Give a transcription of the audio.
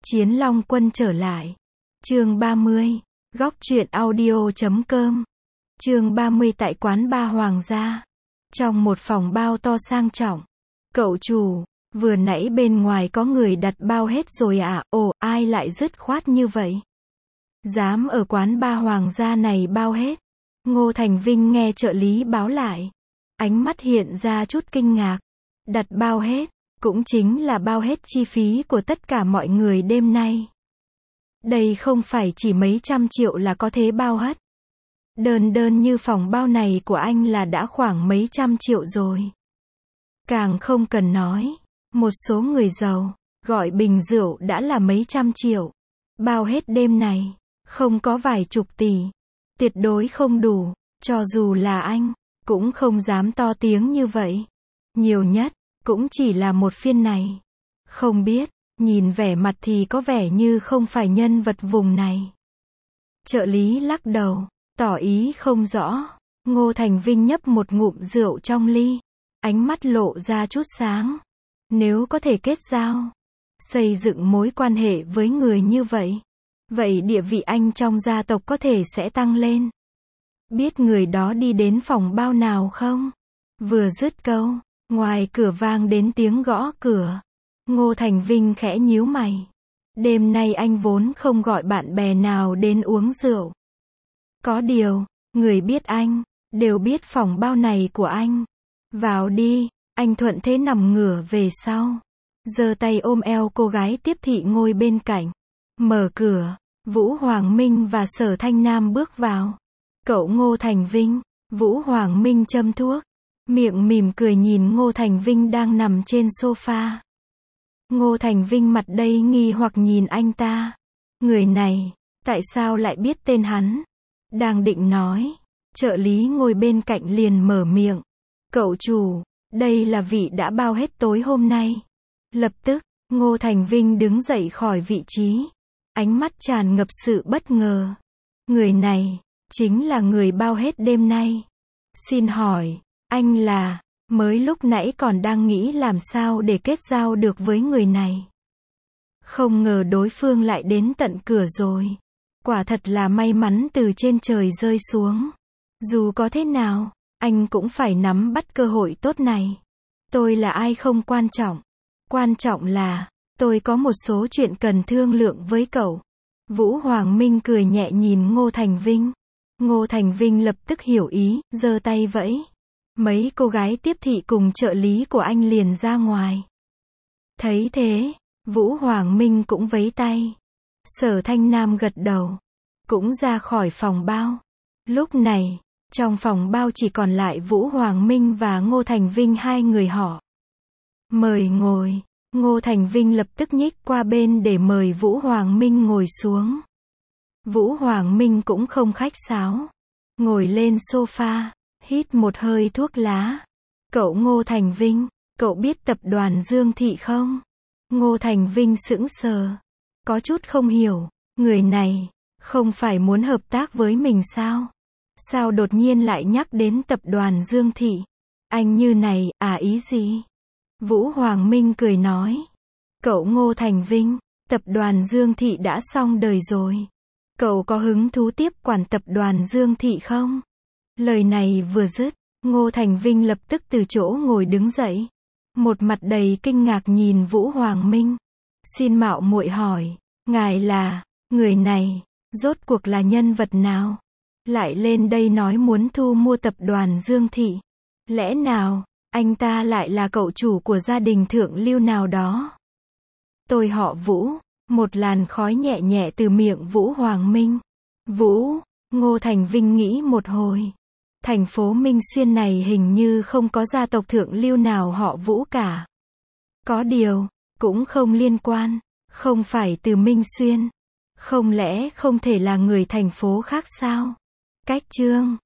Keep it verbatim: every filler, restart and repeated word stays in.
Chiến Long Quân trở lại. Chương ba mươi. Góc truyện audio chấm com. Chương ba mươi tại quán ba Hoàng gia. Trong một phòng bao to sang trọng. Cậu chủ, vừa nãy bên ngoài có người đặt bao hết rồi à? Ồ, ai lại dứt khoát như vậy? Dám ở quán ba Hoàng gia này bao hết? Ngô Thành Vinh nghe trợ lý báo lại. Ánh mắt hiện ra chút kinh ngạc. Đặt bao hết, cũng chính là bao hết chi phí của tất cả mọi người đêm nay. Đây không phải chỉ mấy trăm triệu là có thể bao hết. Đơn đơn như phòng bao này của anh là đã khoảng mấy trăm triệu rồi. Càng không cần nói, một số người giàu, gọi bình rượu đã là mấy trăm triệu. Bao hết đêm này, không có vài chục tỷ. Tuyệt đối không đủ, cho dù là anh, cũng không dám to tiếng như vậy. Nhiều nhất, cũng chỉ là một phiên này. Không biết, nhìn vẻ mặt thì có vẻ như không phải nhân vật vùng này. Trợ lý lắc đầu, tỏ ý không rõ. Ngô Thành Vinh nhấp một ngụm rượu trong ly. Ánh mắt lộ ra chút sáng. Nếu có thể kết giao, xây dựng mối quan hệ với người như vậy, vậy địa vị anh trong gia tộc có thể sẽ tăng lên. Biết người đó đi đến phòng bao nào không? Vừa dứt câu, ngoài cửa vang đến tiếng gõ cửa. Ngô Thành Vinh khẽ nhíu mày. Đêm nay anh vốn không gọi bạn bè nào đến uống rượu. Có điều, người biết anh, đều biết phòng bao này của anh. Vào đi, anh thuận thế nằm ngửa về sau. Giơ tay ôm eo cô gái tiếp thị ngồi bên cạnh. Mở cửa, Vũ Hoàng Minh và Sở Thanh Nam bước vào. Cậu Ngô Thành Vinh, Vũ Hoàng Minh châm thuốc. Miệng mỉm cười nhìn Ngô Thành Vinh đang nằm trên sofa. Ngô Thành Vinh mặt đầy nghi hoặc nhìn anh ta. Người này, tại sao lại biết tên hắn? Đang định nói, trợ lý ngồi bên cạnh liền mở miệng. Cậu chủ, đây là vị đã bao hết tối hôm nay. Lập tức, Ngô Thành Vinh đứng dậy khỏi vị trí. Ánh mắt tràn ngập sự bất ngờ. Người này, chính là người bao hết đêm nay. Xin hỏi, anh là... Mới lúc nãy còn đang nghĩ làm sao để kết giao được với người này. Không ngờ đối phương lại đến tận cửa rồi. Quả thật là may mắn từ trên trời rơi xuống. Dù có thế nào, anh cũng phải nắm bắt cơ hội tốt này. Tôi là ai không quan trọng. Quan trọng là, tôi có một số chuyện cần thương lượng với cậu. Vũ Hoàng Minh cười nhẹ nhìn Ngô Thành Vinh. Ngô Thành Vinh lập tức hiểu ý, giơ tay vẫy. Mấy cô gái tiếp thị cùng trợ lý của anh liền ra ngoài. Thấy thế, Vũ Hoàng Minh cũng vẫy tay. Sở Thanh Nam gật đầu, cũng ra khỏi phòng bao. Lúc này, trong phòng bao chỉ còn lại Vũ Hoàng Minh và Ngô Thành Vinh hai người họ. Mời ngồi. Ngô Thành Vinh lập tức nhích qua bên để mời Vũ Hoàng Minh ngồi xuống. Vũ Hoàng Minh cũng không khách sáo. Ngồi lên sofa. Hít một hơi thuốc lá. Cậu Ngô Thành Vinh, cậu biết tập đoàn Dương Thị không? Ngô Thành Vinh sững sờ. Có chút không hiểu, người này, không phải muốn hợp tác với mình sao? Sao đột nhiên lại nhắc đến tập đoàn Dương Thị? Anh như này, à ý gì? Vũ Hoàng Minh cười nói. Cậu Ngô Thành Vinh, tập đoàn Dương Thị đã xong đời rồi. Cậu có hứng thú tiếp quản tập đoàn Dương Thị không? Lời này vừa dứt, Ngô Thành Vinh lập tức từ chỗ ngồi đứng dậy. Một mặt đầy kinh ngạc nhìn Vũ Hoàng Minh. Xin mạo muội hỏi, ngài là, người này, rốt cuộc là nhân vật nào? Lại lên đây nói muốn thu mua tập đoàn Dương Thị. Lẽ nào, anh ta lại là cậu chủ của gia đình thượng lưu nào đó? Tôi họ Vũ, một làn khói nhẹ nhẹ từ miệng Vũ Hoàng Minh. Vũ, Ngô Thành Vinh nghĩ một hồi. Thành phố Minh Xuyên này hình như không có gia tộc thượng lưu nào họ Vũ cả. Có điều, cũng không liên quan, không phải từ Minh Xuyên. Không lẽ không thể là người thành phố khác sao? Cách chương